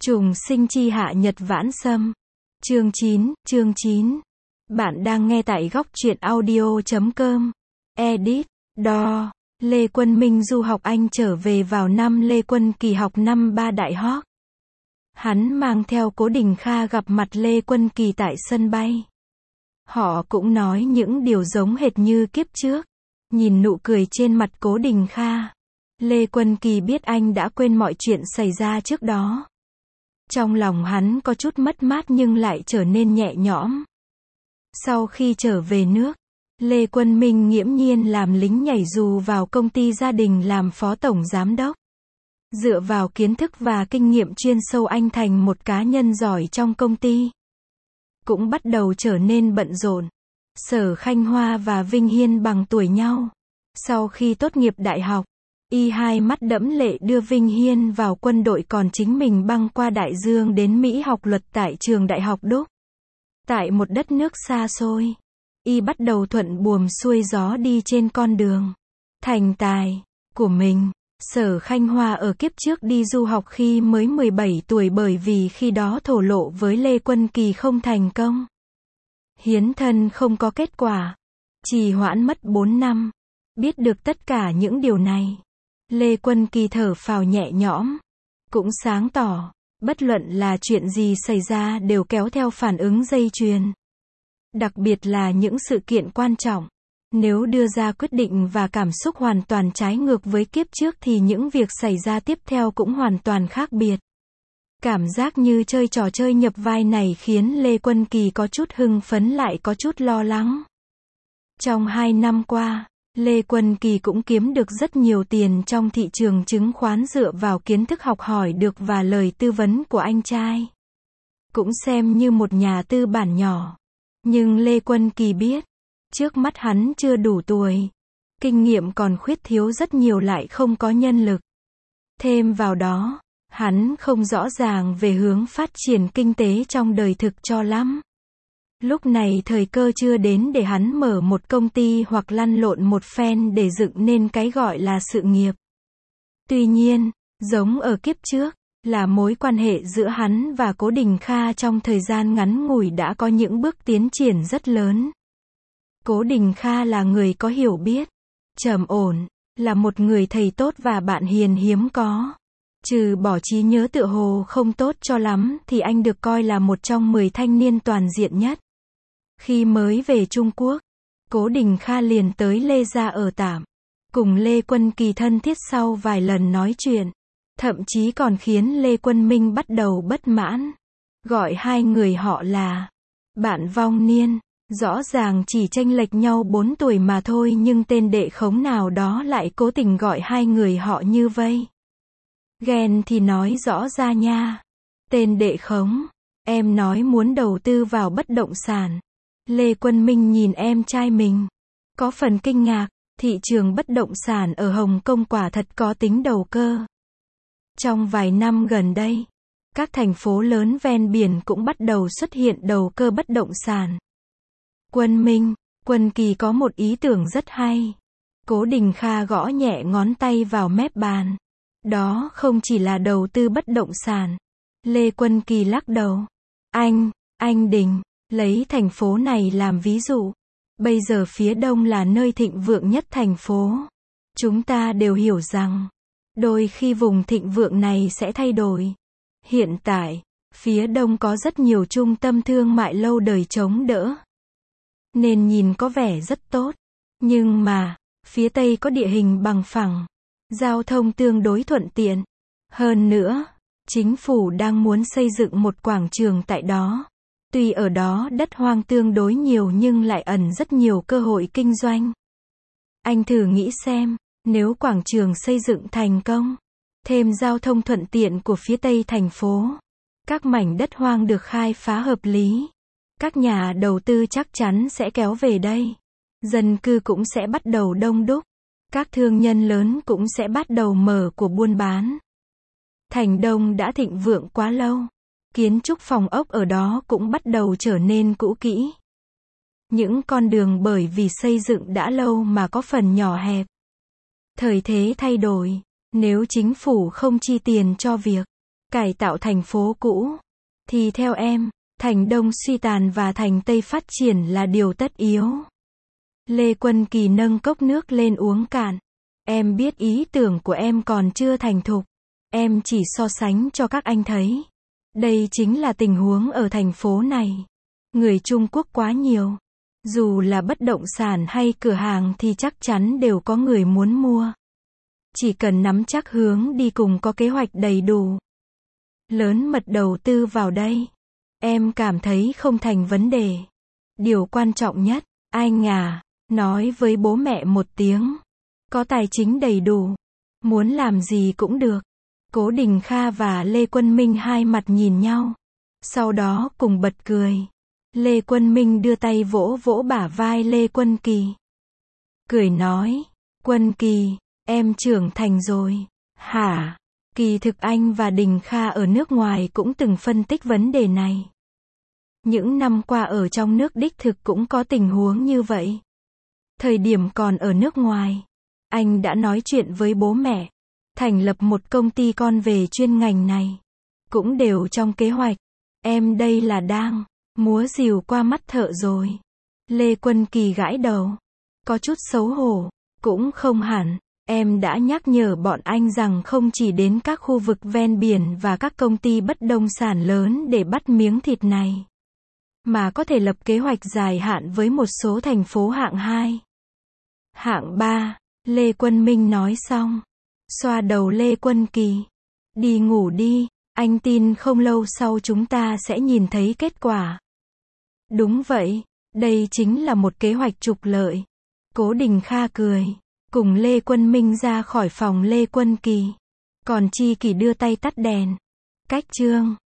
Trùng sinh chi hạ nhật vãn sâm. Chương 9. Bạn đang nghe tại góc truyện audio.com. Edit. Đo. Lê Quân Minh du học Anh trở về vào năm Lê Quân Kỳ học năm 3 đại học. Hắn mang theo Cố Đình Kha gặp mặt Lê Quân Kỳ tại sân bay. Họ cũng nói những điều giống hệt như kiếp trước. Nhìn nụ cười trên mặt Cố Đình Kha, Lê Quân Kỳ biết anh đã quên mọi chuyện xảy ra trước đó. Trong lòng hắn có chút mất mát nhưng lại trở nên nhẹ nhõm. Sau khi trở về nước, Lê Quân Minh nghiễm nhiên làm lính nhảy dù vào công ty gia đình làm phó tổng giám đốc. Dựa vào kiến thức và kinh nghiệm chuyên sâu anh thành một cá nhân giỏi trong công ty. Cũng bắt đầu trở nên bận rộn. Sở Khanh Hoa và Vinh Hiên bằng tuổi nhau. Sau khi tốt nghiệp đại học, y hai mắt đẫm lệ đưa Vinh Hiên vào quân đội, còn chính mình băng qua đại dương đến Mỹ học luật tại trường đại học Đúc. Tại một đất nước xa xôi, y bắt đầu thuận buồm xuôi gió đi trên con đường thành tài của mình. Sở Khanh Hoa ở kiếp trước đi du học khi mới 17 tuổi bởi vì khi đó thổ lộ với Lê Quân Kỳ không thành công. Hiến thân không có kết quả. Trì hoãn mất 4 năm. Biết được tất cả những điều này, Lê Quân Kỳ thở phào nhẹ nhõm. Cũng sáng tỏ, bất luận là chuyện gì xảy ra đều kéo theo phản ứng dây chuyền. Đặc biệt là những sự kiện quan trọng. Nếu đưa ra quyết định và cảm xúc hoàn toàn trái ngược với kiếp trước thì những việc xảy ra tiếp theo cũng hoàn toàn khác biệt. Cảm giác như chơi trò chơi nhập vai này khiến Lê Quân Kỳ có chút hưng phấn lại có chút lo lắng. Trong 2 năm qua, Lê Quân Kỳ cũng kiếm được rất nhiều tiền trong thị trường chứng khoán dựa vào kiến thức học hỏi được và lời tư vấn của anh trai. Cũng xem như một nhà tư bản nhỏ. Nhưng Lê Quân Kỳ biết, trước mắt hắn chưa đủ tuổi. Kinh nghiệm còn khuyết thiếu rất nhiều lại không có nhân lực. Thêm vào đó, hắn không rõ ràng về hướng phát triển kinh tế trong đời thực cho lắm. Lúc này thời cơ chưa đến để hắn mở một công ty hoặc lăn lộn một phen để dựng nên cái gọi là sự nghiệp. Tuy nhiên, giống ở kiếp trước, là mối quan hệ giữa hắn và Cố Đình Kha trong thời gian ngắn ngủi đã có những bước tiến triển rất lớn. Cố Đình Kha là người có hiểu biết, trầm ổn, là một người thầy tốt và bạn hiền hiếm có. Trừ bỏ trí nhớ tựa hồ không tốt cho lắm thì anh được coi là một trong 10 thanh niên toàn diện nhất. Khi mới về Trung Quốc, Cố Đình Kha liền tới Lê gia ở tạm. Cùng Lê Quân Kỳ thân thiết sau vài lần nói chuyện. Thậm chí còn khiến Lê Quân Minh bắt đầu bất mãn. Gọi hai người họ là bạn vong niên. Rõ ràng chỉ chênh lệch nhau 4 tuổi mà thôi nhưng tên đệ khống nào đó lại cố tình gọi hai người họ như vây. Ghen thì nói rõ ra nha. Tên đệ khống, em nói muốn đầu tư vào bất động sản. Lê Quân Minh nhìn em trai mình. Có phần kinh ngạc, thị trường bất động sản ở Hồng Kông quả thật có tính đầu cơ. Trong vài năm gần đây, các thành phố lớn ven biển cũng bắt đầu xuất hiện đầu cơ bất động sản. Quân Minh, Quân Kỳ có một ý tưởng rất hay. Cố Đình Kha gõ nhẹ ngón tay vào mép bàn. Đó không chỉ là đầu tư bất động sản. Lê Quân Kỳ lắc đầu. Anh Đình, lấy thành phố này làm ví dụ. Bây giờ phía đông là nơi thịnh vượng nhất thành phố. Chúng ta đều hiểu rằng, đôi khi vùng thịnh vượng này sẽ thay đổi. Hiện tại, phía đông có rất nhiều trung tâm thương mại lâu đời chống đỡ. Nên nhìn có vẻ rất tốt. Nhưng mà, phía tây có địa hình bằng phẳng. Giao thông tương đối thuận tiện. Hơn nữa, chính phủ đang muốn xây dựng một quảng trường tại đó. Tuy ở đó đất hoang tương đối nhiều nhưng lại ẩn rất nhiều cơ hội kinh doanh. Anh thử nghĩ xem, nếu quảng trường xây dựng thành công, thêm giao thông thuận tiện của phía tây thành phố, các mảnh đất hoang được khai phá hợp lý, các nhà đầu tư chắc chắn sẽ kéo về đây. Dân cư cũng sẽ bắt đầu đông đúc. Các thương nhân lớn cũng sẽ bắt đầu mở của buôn bán. Thành Đông đã thịnh vượng quá lâu. Kiến trúc phòng ốc ở đó cũng bắt đầu trở nên cũ kỹ. Những con đường bởi vì xây dựng đã lâu mà có phần nhỏ hẹp. Thời thế thay đổi. Nếu chính phủ không chi tiền cho việc cải tạo thành phố cũ, thì theo em, thành Đông suy tàn và thành Tây phát triển là điều tất yếu. Lê Quân Kỳ nâng cốc nước lên uống cạn. Em biết ý tưởng của em còn chưa thành thục. Em chỉ so sánh cho các anh thấy. Đây chính là tình huống ở thành phố này. Người Trung Quốc quá nhiều. Dù là bất động sản hay cửa hàng thì chắc chắn đều có người muốn mua. Chỉ cần nắm chắc hướng đi cùng có kế hoạch đầy đủ. Lớn mật đầu tư vào đây. Em cảm thấy không thành vấn đề. Điều quan trọng nhất, anh à, nói với bố mẹ một tiếng. Có tài chính đầy đủ. Muốn làm gì cũng được. Cố Đình Kha và Lê Quân Minh hai mặt nhìn nhau. Sau đó cùng bật cười. Lê Quân Minh đưa tay vỗ vỗ bả vai Lê Quân Kỳ. Cười nói, Quân Kỳ, em trưởng thành rồi. Hả? Kỳ thực anh và Đình Kha ở nước ngoài cũng từng phân tích vấn đề này. Những năm qua ở trong nước đích thực cũng có tình huống như vậy. Thời điểm còn ở nước ngoài, anh đã nói chuyện với bố mẹ, thành lập một công ty con về chuyên ngành này. Cũng đều trong kế hoạch. Em đây là đang múa rìu qua mắt thợ rồi. Lê Quân Kỳ gãi đầu. Có chút xấu hổ. Cũng không hẳn. Em đã nhắc nhở bọn anh rằng không chỉ đến các khu vực ven biển và các công ty bất động sản lớn để bắt miếng thịt này. Mà có thể lập kế hoạch dài hạn với một số thành phố hạng 2. Hạng 3. Lê Quân Minh nói xong. Xoa đầu Lê Quân Kỳ. Đi ngủ đi. Anh tin không lâu sau chúng ta sẽ nhìn thấy kết quả. Đúng vậy. Đây chính là một kế hoạch trục lợi. Cố Đình Kha cười. Cùng Lê Quân Minh ra khỏi phòng Lê Quân Kỳ. Còn Chi Kỳ đưa tay tắt đèn. Cách chương.